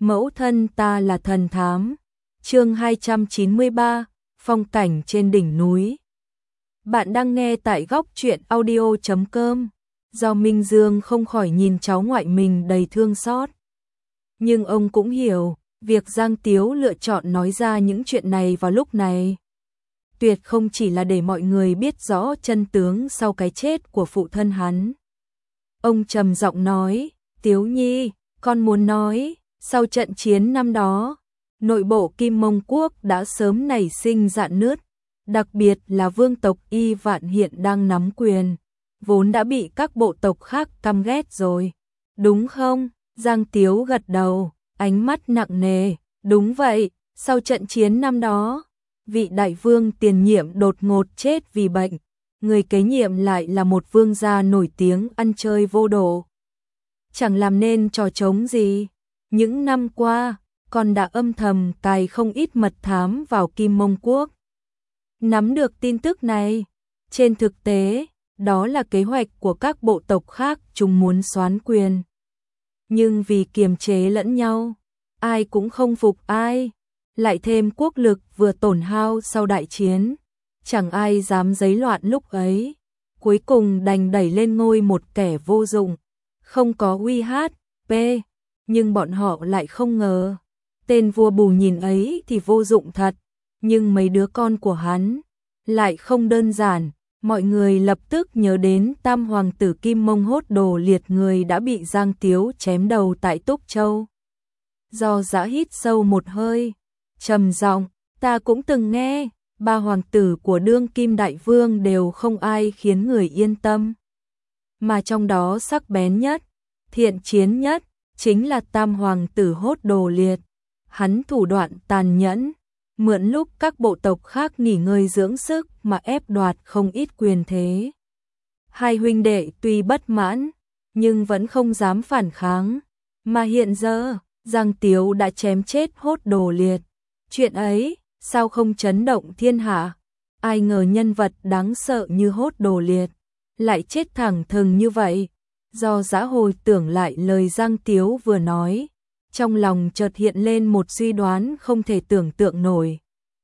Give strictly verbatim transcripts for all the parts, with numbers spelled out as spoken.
Mẫu thân ta là thần thám. Chương hai trăm chín mươi ba, phong cảnh trên đỉnh núi. Bạn đang nghe tại góc truyện audio chấm com. Do Minh Dương không khỏi nhìn cháu ngoại mình đầy thương xót. Nhưng ông cũng hiểu, việc Giang Tiếu lựa chọn nói ra những chuyện này vào lúc này tuyệt không chỉ là để mọi người biết rõ chân tướng sau cái chết của phụ thân hắn. Ông trầm giọng nói, Tiếu Nhi, con muốn nói, sau trận chiến năm đó, nội bộ Kim Mông Quốc đã sớm nảy sinh rạn nứt, đặc biệt là vương tộc Y Vạn hiện đang nắm quyền, vốn đã bị các bộ tộc khác căm ghét rồi. Đúng không? Giang Tiếu gật đầu, ánh mắt nặng nề, đúng vậy, sau trận chiến năm đó, vị đại vương tiền nhiệm đột ngột chết vì bệnh, người kế nhiệm lại là một vương gia nổi tiếng ăn chơi vô độ. Chẳng làm nên trò trống gì. Những năm qua, con đã âm thầm cài không ít mật thám vào Kim Mông Quốc. Nắm được tin tức này, trên thực tế, đó là kế hoạch của các bộ tộc khác, chúng muốn soán quyền. Nhưng vì kiềm chế lẫn nhau, ai cũng không phục ai, lại thêm quốc lực vừa tổn hao sau đại chiến, chẳng ai dám giấy loạn lúc ấy, cuối cùng đành đẩy lên ngôi một kẻ vô dụng, không có uy hát, p, nhưng bọn họ lại không ngờ, tên vua bù nhìn ấy thì vô dụng thật, nhưng mấy đứa con của hắn lại không đơn giản. Mọi người lập tức nhớ đến tam hoàng tử Kim Mông Hốt Đồ Liệt, người đã bị Giang Tiếu chém đầu tại Túc Châu. Do Dã hít sâu một hơi, trầm giọng, ta cũng từng nghe, ba hoàng tử của đương kim đại vương đều không ai khiến người yên tâm. Mà trong đó sắc bén nhất, thiện chiến nhất, chính là tam hoàng tử Hốt Đồ Liệt. Hắn thủ đoạn tàn nhẫn, mượn lúc các bộ tộc khác nghỉ ngơi dưỡng sức mà ép đoạt không ít quyền thế. Hai huynh đệ tuy bất mãn, nhưng vẫn không dám phản kháng. Mà hiện giờ, Giang Tiếu đã chém chết Hốt Đồ Liệt. Chuyện ấy, sao không chấn động thiên hạ? Ai ngờ nhân vật đáng sợ như Hốt Đồ Liệt lại chết thẳng thừng như vậy. Do Dã hồi tưởng lại lời Giang Tiếu vừa nói, trong lòng chợt hiện lên một suy đoán không thể tưởng tượng nổi.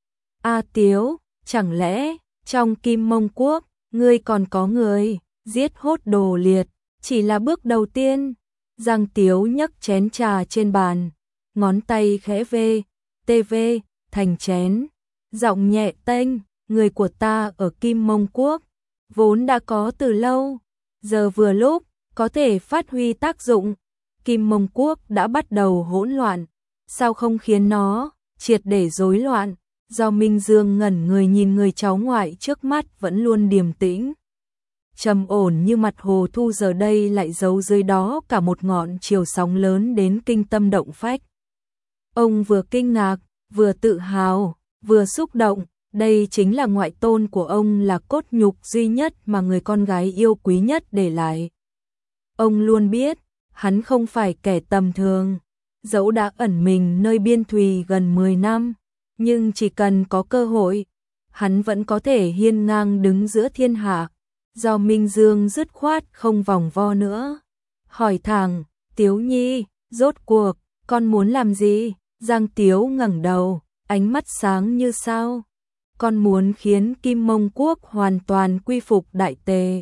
A Tiếu, chẳng lẽ trong Kim Mông Quốc, ngươi còn có người giết Hốt Đồ Liệt, chỉ là bước đầu tiên? Giang Tiếu nhấc chén trà trên bàn, ngón tay khẽ vê, tê vê, thành chén, giọng nhẹ tênh, người của ta ở Kim Mông Quốc, vốn đã có từ lâu, giờ vừa lúc, có thể phát huy tác dụng. Kim Mông Quốc đã bắt đầu hỗn loạn, sao không khiến nó triệt để rối loạn? Do Minh Dương ngẩn người nhìn người cháu ngoại trước mắt vẫn luôn điềm tĩnh, trầm ổn như mặt hồ thu, giờ đây lại giấu dưới đó cả một ngọn chiều sóng lớn đến kinh tâm động phách. Ông vừa kinh ngạc, vừa tự hào, vừa xúc động, đây chính là ngoại tôn của ông, là cốt nhục duy nhất mà người con gái yêu quý nhất để lại. Ông luôn biết, hắn không phải kẻ tầm thường, dẫu đã ẩn mình nơi biên thùy gần mười năm, nhưng chỉ cần có cơ hội, hắn vẫn có thể hiên ngang đứng giữa thiên hạ. Do Minh Dương dứt khoát không vòng vo nữa, hỏi thẳng, Tiếu Nhi, rốt cuộc, con muốn làm gì? Giang Tiếu ngẩng đầu, ánh mắt sáng như sao. Con muốn khiến Kim Mông Quốc hoàn toàn quy phục Đại Tề.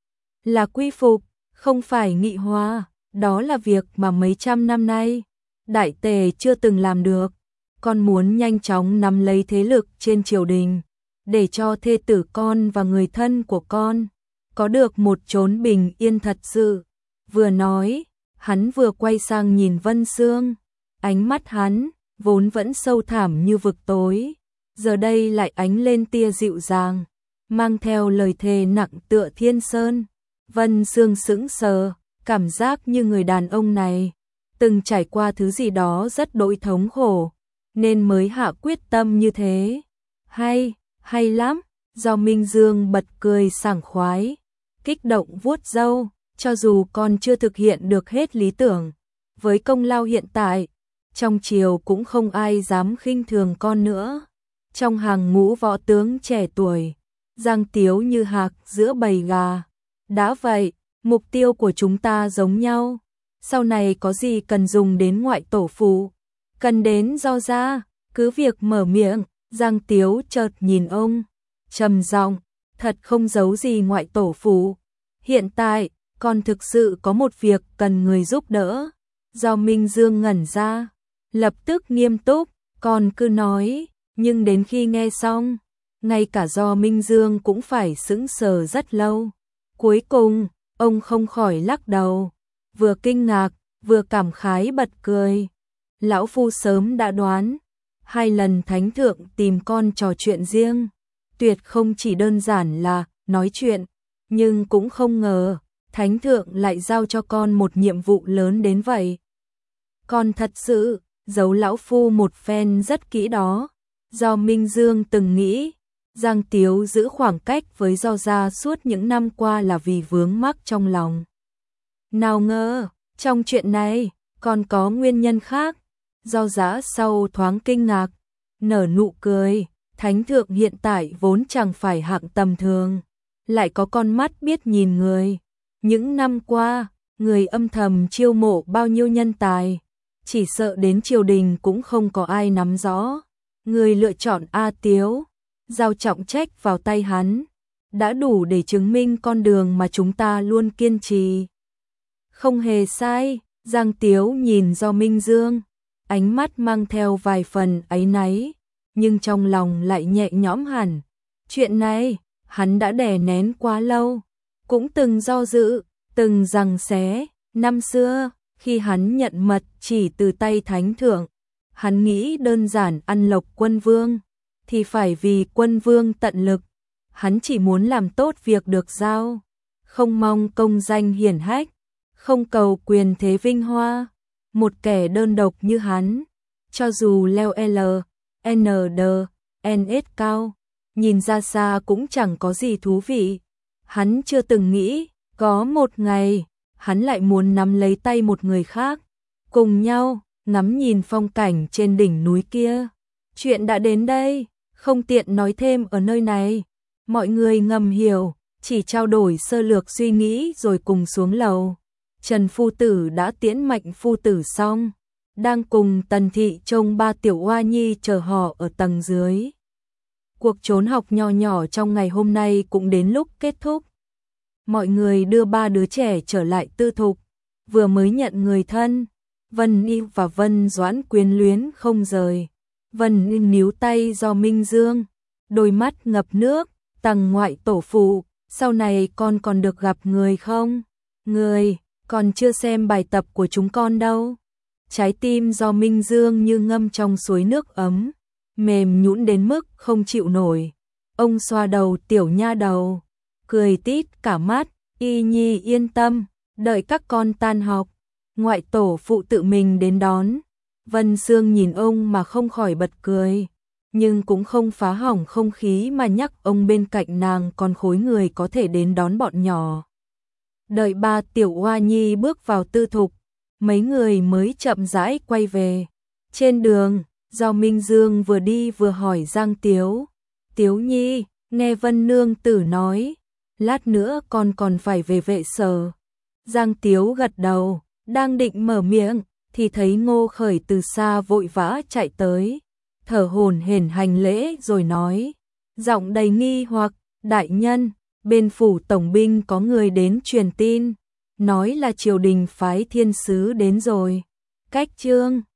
Là quy phục, không phải nghị hòa, đó là việc mà mấy trăm năm nay Đại Tề chưa từng làm được. Con muốn nhanh chóng nắm lấy thế lực trên triều đình, để cho thê tử con và người thân của con có được một chốn bình yên thật sự. Vừa nói, hắn vừa quay sang nhìn Vân Sương, ánh mắt hắn vốn vẫn sâu thẳm như vực tối, giờ đây lại ánh lên tia dịu dàng, mang theo lời thề nặng tựa thiên sơn. Vân Sương sững sờ, cảm giác như người đàn ông này từng trải qua thứ gì đó rất đỗi thống khổ, nên mới hạ quyết tâm như thế. Hay, hay lắm. Do Minh Dương bật cười sảng khoái, kích động vuốt râu, cho dù con chưa thực hiện được hết lý tưởng, với công lao hiện tại, trong triều cũng không ai dám khinh thường con nữa. Trong hàng ngũ võ tướng trẻ tuổi, Giang Tiếu như hạc giữa bầy gà. Đã vậy, mục tiêu của chúng ta giống nhau, sau này có gì cần dùng đến ngoại tổ phụ, Cần đến do ra, cứ việc mở miệng. Giang Tiếu chợt nhìn ông, trầm giọng, thật không giấu gì ngoại tổ phụ. Hiện tại, con thực sự có một việc cần người giúp đỡ. Do Minh Dương ngẩn ra, lập tức nghiêm túc, con cứ nói, nhưng đến khi nghe xong, ngay cả Do Minh Dương cũng phải sững sờ rất lâu. Cuối cùng, ông không khỏi lắc đầu, vừa kinh ngạc, vừa cảm khái bật cười. Lão phu sớm đã đoán, hai lần thánh thượng tìm con trò chuyện riêng, tuyệt không chỉ đơn giản là nói chuyện, nhưng cũng không ngờ, thánh thượng lại giao cho con một nhiệm vụ lớn đến vậy. Con thật sự, giấu lão phu một phen rất kỹ đó. Do Minh Dương từng nghĩ, Giang Tiếu giữ khoảng cách với Do gia suốt những năm qua là vì vướng mắc trong lòng. Nào ngờ, trong chuyện này, còn có nguyên nhân khác. Do Giá sau thoáng kinh ngạc, nở nụ cười, thánh thượng hiện tại vốn chẳng phải hạng tầm thường, lại có con mắt biết nhìn người. Những năm qua, người âm thầm chiêu mộ bao nhiêu nhân tài, chỉ sợ đến triều đình cũng không có ai nắm rõ. Người lựa chọn A Tiếu, giao trọng trách vào tay hắn, đã đủ để chứng minh con đường mà chúng ta luôn kiên trì. Không hề sai, Giang Tiếu nhìn Do Minh Dương, ánh mắt mang theo vài phần áy náy, nhưng trong lòng lại nhẹ nhõm hẳn. Chuyện này, hắn đã đè nén quá lâu, cũng từng do dự, từng giằng xé. Năm xưa, khi hắn nhận mật chỉ từ tay thánh thượng, hắn nghĩ đơn giản ăn lộc quân vương, thì phải vì quân vương tận lực. Hắn chỉ muốn làm tốt việc được giao, không mong công danh hiển hách, không cầu quyền thế vinh hoa. Một kẻ đơn độc như hắn, cho dù leo L, N D, N S cao, nhìn ra xa cũng chẳng có gì thú vị. Hắn chưa từng nghĩ, có một ngày, hắn lại muốn nắm lấy tay một người khác, cùng nhau, ngắm nhìn phong cảnh trên đỉnh núi kia. Chuyện đã đến đây, không tiện nói thêm ở nơi này. Mọi người ngầm hiểu, chỉ trao đổi sơ lược suy nghĩ rồi cùng xuống lầu. Trần phu tử đã tiễn Mạnh phu tử xong, đang cùng Tần thị trông ba tiểu oa nhi chờ họ ở tầng dưới. Cuộc trốn học nho nhỏ trong ngày hôm nay cũng đến lúc kết thúc. Mọi người đưa ba đứa trẻ trở lại tư thục, vừa mới nhận người thân, Vân Y và Vân Doãn quyến luyến không rời. Vân Y níu tay Do Minh Dương, đôi mắt ngập nước, tầng ngoại tổ phụ, sau này con còn được gặp người không? Người, còn chưa xem bài tập của chúng con đâu. Trái tim Do Minh Dương như ngâm trong suối nước ấm, mềm nhũn đến mức không chịu nổi. Ông xoa đầu tiểu nha đầu, cười tít cả mắt, Y Nhi yên tâm, đợi các con tan học, ngoại tổ phụ tự mình đến đón. Vân Sương nhìn ông mà không khỏi bật cười, nhưng cũng không phá hỏng không khí mà nhắc ông bên cạnh nàng còn khối người có thể đến đón bọn nhỏ. Đợi ba tiểu oa nhi bước vào tư thục, mấy người mới chậm rãi quay về. Trên đường, Do Minh Dương vừa đi vừa hỏi Giang Tiếu, Tiếu Nhi, nghe Vân Nương tử nói, lát nữa con còn phải về vệ sở. Giang Tiếu gật đầu, đang định mở miệng, thì thấy Ngô Khởi từ xa vội vã chạy tới, thở hổn hển hành lễ rồi nói, giọng đầy nghi hoặc, đại nhân, bên phủ tổng binh có người đến truyền tin, nói là triều đình phái thiên sứ đến rồi. Cách chương